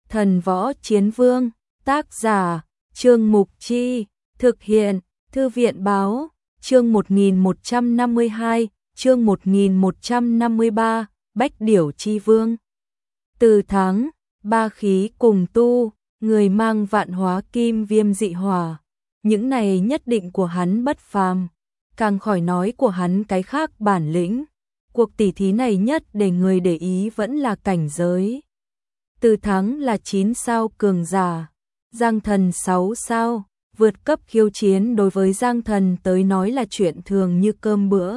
Thần Võ Chiến Vương, tác giả, Trương Mục Chi, thực hiện, Thư viện Báo, chương 1152, chương 1153, Bách Điểu Chi Vương. Từ tháng, ba khí cùng tu, người mang vạn hóa kim viêm dị hỏa. Những này nhất định của hắn bất phàm, càng khỏi nói của hắn cái khác bản lĩnh. Cuộc tỉ thí này nhất để người để ý vẫn là cảnh giới. Từ thắng là 9 sao cường giả, Giang Thần 6 sao, vượt cấp khiêu chiến đối với Giang Thần tới nói là chuyện thường như cơm bữa.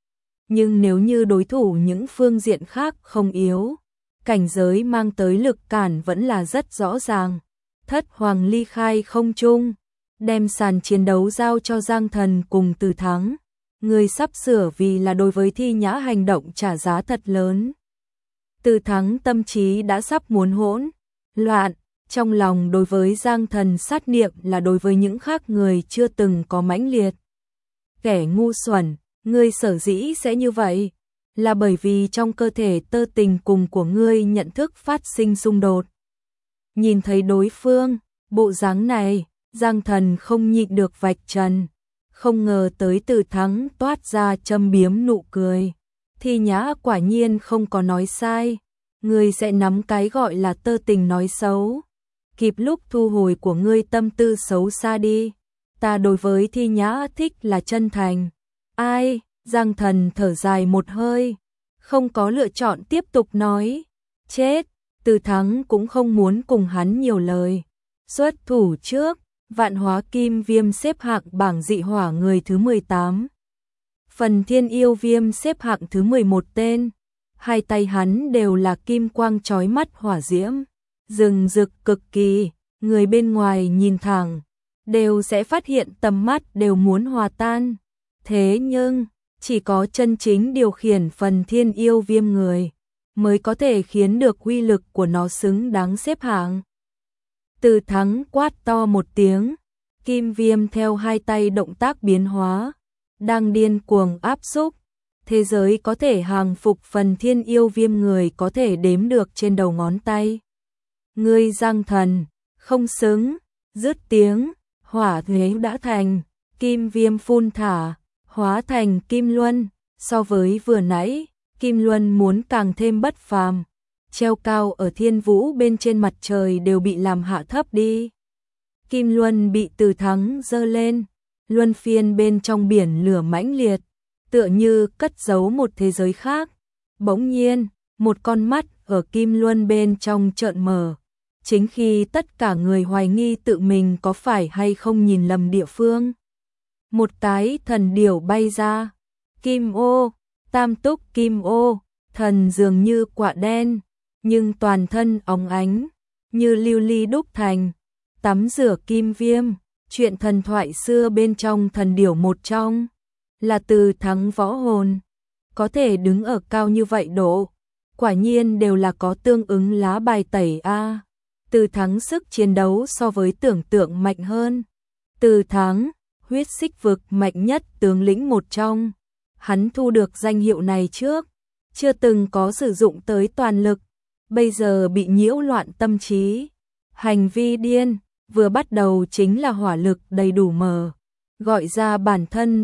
Nhưng nếu như đối thủ những phương diện khác không yếu, cảnh giới mang tới lực cản vẫn là rất rõ ràng. Thất Hoàng ly khai không trung, đem sàn chiến đấu giao cho Giang Thần cùng Từ Thắng. Người sắp sửa vì là đối với Thi Nhã hành động trả giá thật lớn. Từ Thắng tâm trí đã sắp muốn hỗn loạn, trong lòng đối với Giang Thần sát niệm là đối với những khác người chưa từng có mãnh liệt. Kẻ ngu xuẩn, ngươi sở dĩ sẽ như vậy, là bởi vì trong cơ thể tơ tình cùng của ngươi nhận thức phát sinh xung đột. Nhìn thấy đối phương, bộ dáng này, Giang Thần không nhịn được vạch trần. Không ngờ tới Từ Thắng toát ra châm biếm nụ cười. Thi Nhã quả nhiên không có nói sai. Ngươi sẽ nắm cái gọi là tơ tình nói xấu. Kịp lúc thu hồi của ngươi tâm tư xấu xa đi. Ta đối với Thi Nhã thích là chân thành. Ai? Giang Thần thở dài một hơi. Không có lựa chọn tiếp tục nói. Chết! Từ Thắng cũng không muốn cùng hắn nhiều lời. Xuất thủ trước. Vạn hóa kim viêm xếp hạng bảng dị hỏa người thứ 18. Phần thiên yêu viêm xếp hạng thứ 11 tên. Hai tay hắn đều là kim quang chói mắt hỏa diễm. Rừng rực cực kỳ, người bên ngoài nhìn thẳng, đều sẽ phát hiện tầm mắt đều muốn hòa tan. Thế nhưng, chỉ có chân chính điều khiển phần thiên yêu viêm người, mới có thể khiến được uy lực của nó xứng đáng xếp hạng. Từ Thắng quát to một tiếng, kim viêm theo hai tay động tác biến hóa, đang điên cuồng áp xúc. Thế giới có thể hàng phục phần thiên yêu viêm người có thể đếm được trên đầu ngón tay. Ngươi Giang Thần, không xứng, dứt tiếng, hỏa thuế đã thành, kim viêm phun thả, hóa thành kim luân, so với vừa nãy, kim luân muốn càng thêm bất phàm. Treo cao ở thiên vũ bên trên mặt trời đều bị làm hạ thấp đi. Kim luân bị Từ Thắng giơ lên, luân phiên bên trong biển lửa mãnh liệt, tựa như cất giấu một thế giới khác. Bỗng nhiên, một con mắt ở kim luân bên trong trợn mở. Chính khi tất cả người hoài nghi tự mình có phải hay không nhìn lầm địa phương. Một cái thần điểu bay ra, kim ô, tam túc kim ô, thần dường như quạ đen, nhưng toàn thân óng ánh, như lưu ly đúc thành, tắm rửa kim viêm, chuyện thần thoại xưa bên trong thần điểu một trong, là Từ Thắng võ hồn, có thể đứng ở cao như vậy độ, quả nhiên đều là có tương ứng lá bài tẩy a. Từ Thắng sức chiến đấu so với tưởng tượng mạnh hơn. Từ Thắng, huyết xích vực mạnh nhất tướng lĩnh một trong, hắn thu được danh hiệu này trước, chưa từng có sử dụng tới toàn lực. Bây giờ bị nhiễu loạn tâm trí, hành vi điên, vừa bắt đầu chính là hỏa lực đầy đủ mở, gọi ra bản thân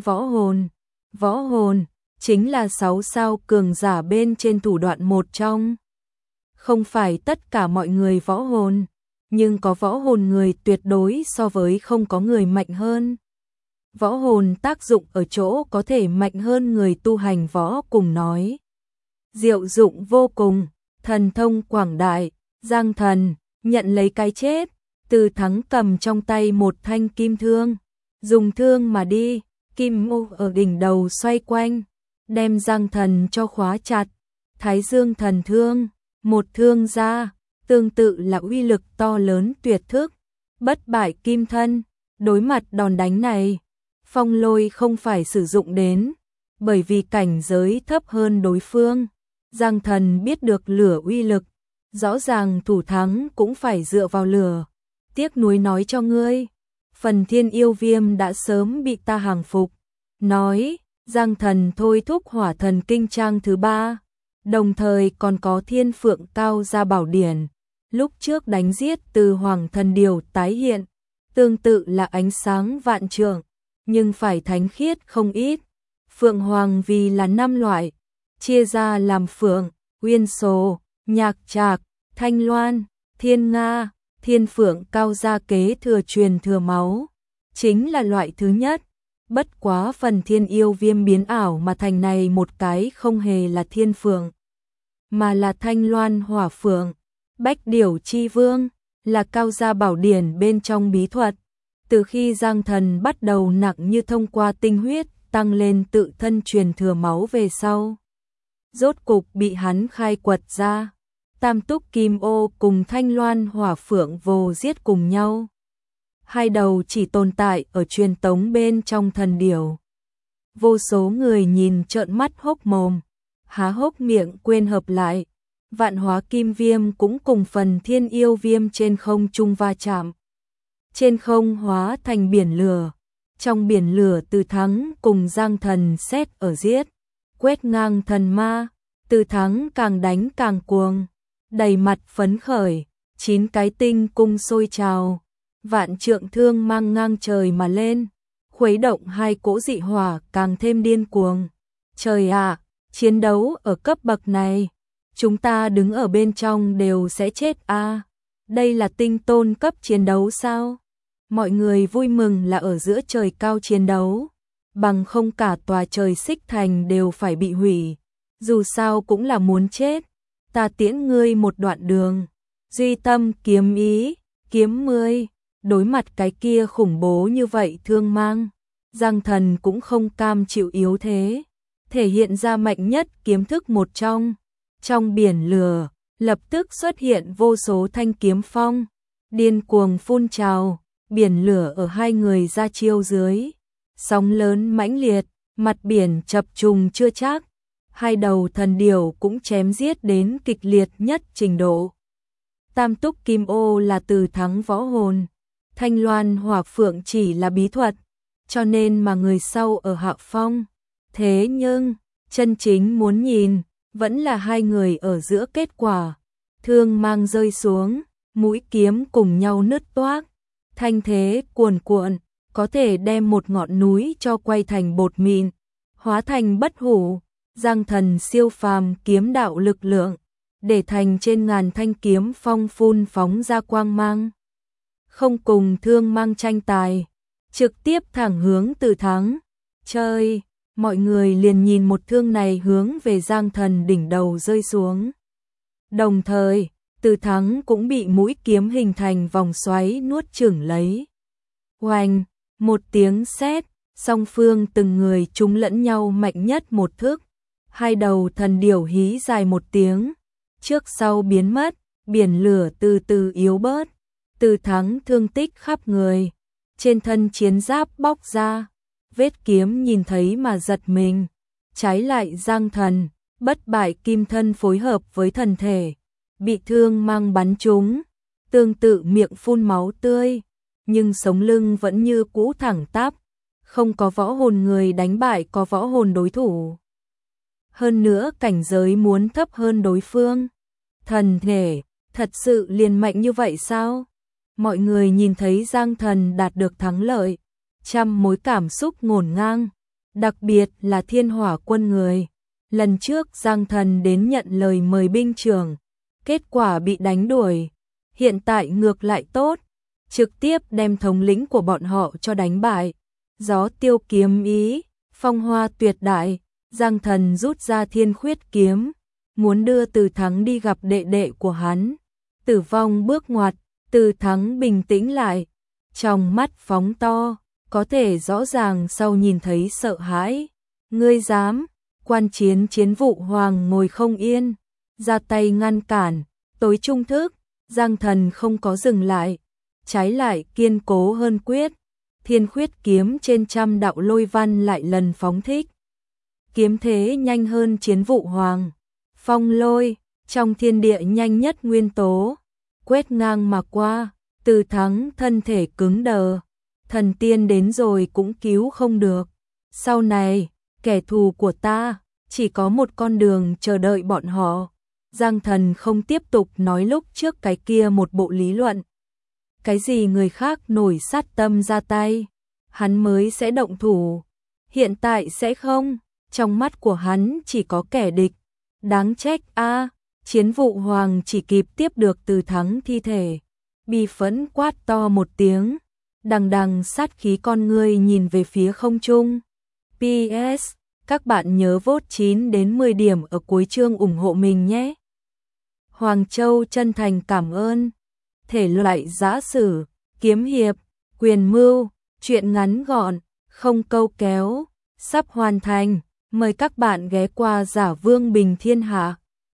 võ hồn, chính là 6 sao cường giả bên trên thủ đoạn một trong. Không phải tất cả mọi người võ hồn, nhưng có võ hồn người tuyệt đối so với không có người mạnh hơn. Võ hồn tác dụng ở chỗ có thể mạnh hơn người tu hành võ cùng nói. Diệu dụng vô cùng. Thần thông quảng đại, Giang Thần, nhận lấy cái chết. Từ Thắng cầm trong tay một thanh kim thương, dùng thương mà đi, kim ô ở đỉnh đầu xoay quanh, đem Giang Thần cho khóa chặt. Thái Dương thần thương, một thương ra, tương tự là uy lực to lớn tuyệt thức, bất bại kim thân. Đối mặt đòn đánh này, Phong Lôi không phải sử dụng đến, bởi vì cảnh giới thấp hơn đối phương. Giang Thần biết được lửa uy lực, rõ ràng thủ thắng cũng phải dựa vào lửa. Tiếc nuối nói cho ngươi, phần thiên yêu viêm đã sớm bị ta hàng phục. Nói, Giang Thần thôi thúc hỏa thần kinh trang thứ 3, đồng thời còn có thiên phượng cao gia bảo điển, lúc trước đánh giết Từ Hoàng thần điều tái hiện, tương tự là ánh sáng vạn trượng, nhưng phải thánh khiết không ít. Phượng Hoàng vì là 5 loại, chia ra làm Phượng, Uyên Sồ, Nhạc Trạc, Thanh Loan, Thiên Nga, Thiên Phượng cao gia kế thừa truyền thừa máu, chính là loại thứ nhất. Bất quá phần Thiên Yêu Viêm biến ảo mà thành này một cái không hề là Thiên Phượng, mà là Thanh Loan Hỏa Phượng. Bách Điểu Chi Vương là cao gia bảo điển bên trong bí thuật. Từ khi Giang Thần bắt đầu nặng như thông qua tinh huyết tăng lên tự thân truyền thừa máu về sau, rốt cục bị hắn khai quật ra. Tam Túc Kim Ô cùng Thanh Loan Hỏa Phượng vồ giết cùng nhau. Hai đầu chỉ tồn tại ở truyền tống bên trong thần điểu. Vô số người nhìn trợn mắt hốc mồm, há hốc miệng quên hợp lại. Vạn Hóa Kim Viêm cũng cùng phần Thiên Yêu Viêm trên không trung va chạm. Trên không hóa thành biển lửa. Trong biển lửa Từ Thắng cùng Giang Thần xét ở giết, quét ngang thần ma. Từ Thắng càng đánh càng cuồng, đầy mặt phấn khởi, 9 cái tinh cung sôi trào, vạn trượng thương mang ngang trời mà lên, khuấy động hai cỗ dị hỏa càng thêm điên cuồng. Trời ạ, chiến đấu ở cấp bậc này, chúng ta đứng ở bên trong đều sẽ chết a. Đây là tinh tôn cấp chiến đấu sao? Mọi người vui mừng là ở giữa trời cao chiến đấu, bằng không cả tòa trời Xích Thành đều phải bị hủy. Dù sao cũng là muốn chết, ta tiễn ngươi một đoạn đường. Duy tâm kiếm ý, kiếm 10, đối mặt cái kia khủng bố như vậy thương mang, Giang Thần cũng không cam chịu yếu thế, thể hiện ra mạnh nhất kiếm thức một trong biển lửa, lập tức xuất hiện vô số thanh kiếm phong, điên cuồng phun trào, biển lửa ở hai người ra chiêu dưới, sóng lớn mãnh liệt, mặt biển chập trùng chưa chắc. Hai đầu thần điểu cũng chém giết đến kịch liệt nhất trình độ. Tam Túc Kim Ô là Từ Thắng võ hồn, Thanh Loan Hỏa Phượng chỉ là bí thuật, cho nên mà người sau ở hạ phong. Thế nhưng, chân chính muốn nhìn, vẫn là hai người ở giữa kết quả. Thương mang rơi xuống, mũi kiếm cùng nhau nứt toác, thanh thế cuồn cuộn, có thể đem một ngọn núi cho quay thành bột mịn, hóa thành bất hủ. Giang Thần siêu phàm kiếm đạo lực lượng, để thành trên ngàn thanh kiếm phong phun phóng ra quang mang. Không cùng thương mang tranh tài, trực tiếp thẳng hướng Từ Thắng. Chơi, mọi người liền nhìn một thương này hướng về Giang Thần đỉnh đầu rơi xuống. Đồng thời, Từ Thắng cũng bị mũi kiếm hình thành vòng xoáy nuốt chửng lấy. Oanh, một tiếng sét, song phương từng người trúng lẫn nhau mạnh nhất một thức. Hai đầu thần điểu hí dài một tiếng, trước sau biến mất, biển lửa từ từ yếu bớt. Từ Thắng thương tích khắp người, trên thân chiến giáp bóc ra, vết kiếm nhìn thấy mà giật mình. Trái lại Giang Thần, bất bại kim thân phối hợp với thần thể, bị thương mang bắn trúng, tương tự miệng phun máu tươi, nhưng sống lưng vẫn như cũ thẳng tắp, không có võ hồn người đánh bại có võ hồn đối thủ. Hơn nữa cảnh giới muốn thấp hơn đối phương. Thần thể, thật sự liền mạnh như vậy sao? Mọi người nhìn thấy Giang Thần đạt được thắng lợi, trăm mối cảm xúc ngổn ngang, đặc biệt là Thiên Hỏa quân người. Lần trước Giang Thần đến nhận lời mời binh trưởng, kết quả bị đánh đuổi, hiện tại ngược lại tốt, trực tiếp đem thống lĩnh của bọn họ cho đánh bại. Gió tiêu kiếm ý, phong hoa tuyệt đại, Giang Thần rút ra Thiên Khuyết kiếm, muốn đưa Từ Thắng đi gặp đệ đệ của hắn. Tử vong bước ngoặt, Từ Thắng bình tĩnh lại, trong mắt phóng to, có thể rõ ràng sau nhìn thấy sợ hãi. Ngươi dám? Quan chiến chiến vụ hoàng ngồi không yên, ra tay ngăn cản, tối trung thức. Giang Thần không có dừng lại, trái lại kiên cố hơn quyết. Thiên Khuyết kiếm trên trăm đạo lôi văn lại lần phóng thích. Kiếm thế nhanh hơn chiến vụ hoàng. Phong lôi, trong thiên địa nhanh nhất nguyên tố, quét ngang mà qua. Từ Thắng thân thể cứng đờ, thần tiên đến rồi cũng cứu không được. Sau này, kẻ thù của ta chỉ có một con đường chờ đợi bọn họ. Giang Thần không tiếp tục nói lúc trước cái kia một bộ lý luận. Cái gì người khác nổi sát tâm ra tay, hắn mới sẽ động thủ. Hiện tại sẽ không, trong mắt của hắn chỉ có kẻ địch. Đáng trách a, Chiến Vụ Hoàng chỉ kịp tiếp được Từ Thắng thi thể. Bi phẫn quát to một tiếng, đằng đằng sát khí con ngươi nhìn về phía không trung. PS, các bạn nhớ vote 9 đến 10 điểm ở cuối chương ủng hộ mình nhé. Hoàng Châu chân thành cảm ơn. Thể loại giã sử, kiếm hiệp, quyền mưu, truyện ngắn gọn, không câu kéo, sắp hoàn thành. Mời các bạn ghé qua Giả Vương Bình Thiên Hạ.